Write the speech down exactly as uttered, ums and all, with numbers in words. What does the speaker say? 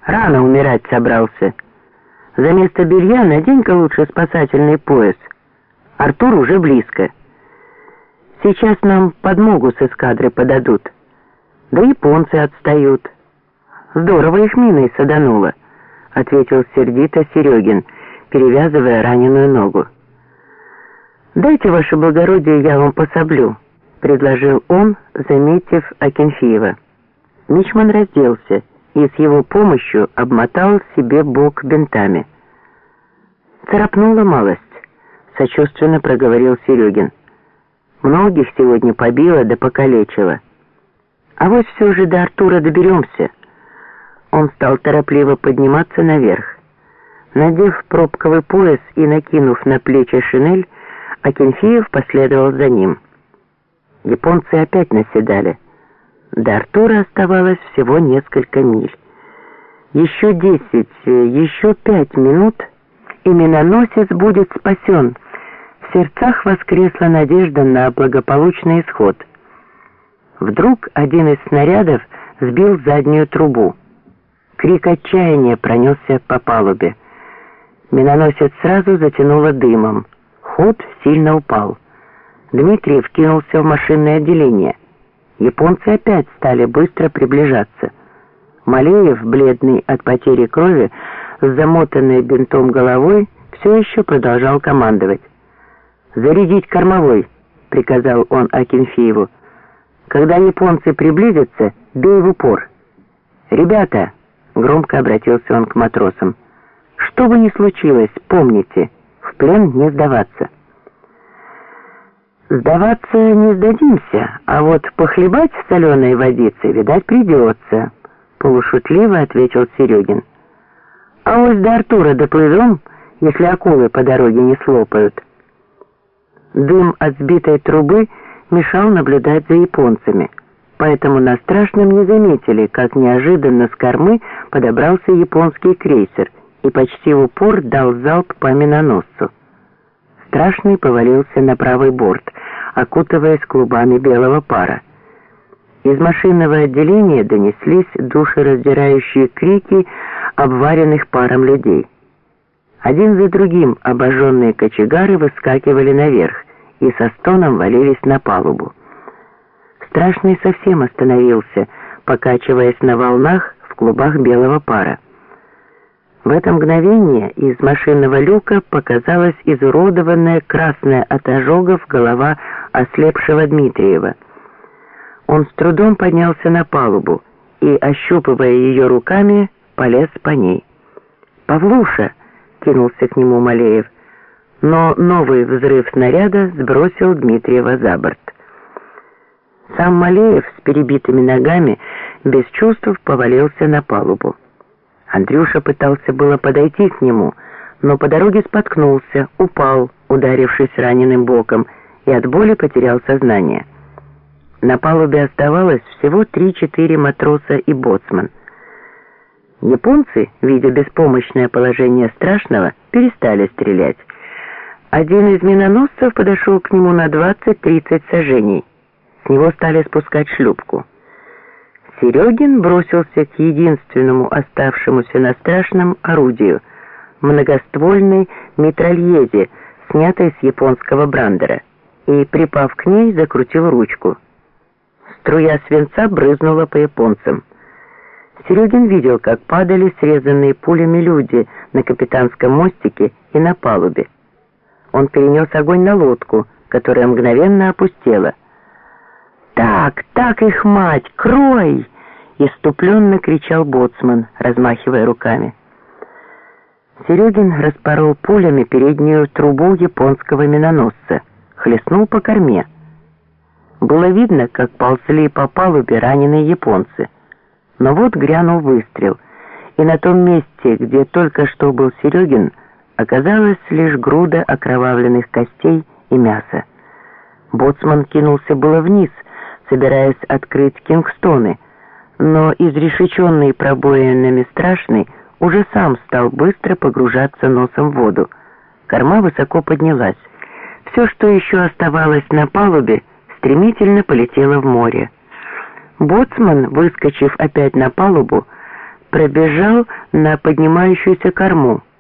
Рано умирать собрался. За место белья надень-ка лучше спасательный пояс. Артур уже близко. Сейчас нам подмогу с эскадры подадут. Да японцы отстают. Здорово их миной садануло, ответил сердито Серегин, перевязывая раненую ногу. «Дайте, ваше благородие, я вам пособлю», — предложил он, заметив Акинфеева. Мичман разделся и с его помощью обмотал себе бок бинтами. «Царапнула малость», — сочувственно проговорил Серегин. «Многих сегодня побило да покалечило. А вот все же до Артура доберемся». Он стал торопливо подниматься наверх. Надев пробковый пояс и накинув на плечи шинель, Акинфеев последовал за ним. Японцы опять наседали. До Артура оставалось всего несколько миль. Еще десять, еще пять минут, и миноносец будет спасен. В сердцах воскресла надежда на благополучный исход. Вдруг один из снарядов сбил заднюю трубу. Крик отчаяния пронесся по палубе. Миноносец сразу затянуло дымом. Ход сильно упал. Дмитриев кинулся в машинное отделение. Японцы опять стали быстро приближаться. Малеев, бледный от потери крови, с замотанной бинтом головой, все еще продолжал командовать. «Зарядить кормовой», — приказал он Акинфееву. «Когда японцы приблизятся, бей в упор». «Ребята», — громко обратился он к матросам, — «что бы ни случилось, помните, в плен не сдаваться». «Сдаваться не сдадимся, а вот похлебать в соленой водице, видать, придется», — полушутливо ответил Серегин. «А вот до Артура доплывем, если акулы по дороге не слопают». Дым от сбитой трубы мешал наблюдать за японцами, поэтому на Страшном не заметили, как неожиданно с кормы подобрался японский крейсер и почти в упор дал залп по миноносцу. Страшный повалился на правый борт, окутываясь клубами белого пара. Из машинного отделения донеслись душераздирающие крики обваренных паром людей. Один за другим обожженные кочегары выскакивали наверх и со стоном валились на палубу. Страшный совсем остановился, покачиваясь на волнах в клубах белого пара. В это мгновение из машинного люка показалась изуродованная красная от ожогов голова ослепшего Дмитриева. Он с трудом поднялся на палубу и, ощупывая ее руками, полез по ней. «Павлуша!» — кинулся к нему Малеев, но новый взрыв снаряда сбросил Дмитриева за борт. Сам Малеев с перебитыми ногами без чувств повалился на палубу. Андрюша пытался было подойти к нему, но по дороге споткнулся, упал, ударившись раненым боком, и от боли потерял сознание. На палубе оставалось всего три-четыре матроса и боцман. Японцы, видя беспомощное положение Страшного, перестали стрелять. Один из миноносцев подошел к нему на двадцать-тридцать саженей. С него стали спускать шлюпку. Серегин бросился к единственному оставшемуся на Страшном орудию — многоствольной митральезе, снятой с японского брандера, и, припав к ней, закрутил ручку. Струя свинца брызнула по японцам. Серегин видел, как падали срезанные пулями люди на капитанском мостике и на палубе. Он перенес огонь на лодку, которая мгновенно опустела. «Так, так их мать, крой!» — иступленно кричал боцман, размахивая руками. Серегин распорол пулями переднюю трубу японского миноносца, хлестнул по корме. Было видно, как ползли по палубе раненые японцы. Но вот грянул выстрел, и на том месте, где только что был Серегин, оказалась лишь груда окровавленных костей и мяса. Боцман кинулся было вниз, собираясь открыть кингстоны, но изрешеченный пробоинами Страшный уже сам стал быстро погружаться носом в воду. Корма высоко поднялась. Все, что еще оставалось на палубе, стремительно полетело в море. Боцман, выскочив опять на палубу, пробежал на поднимающуюся корму.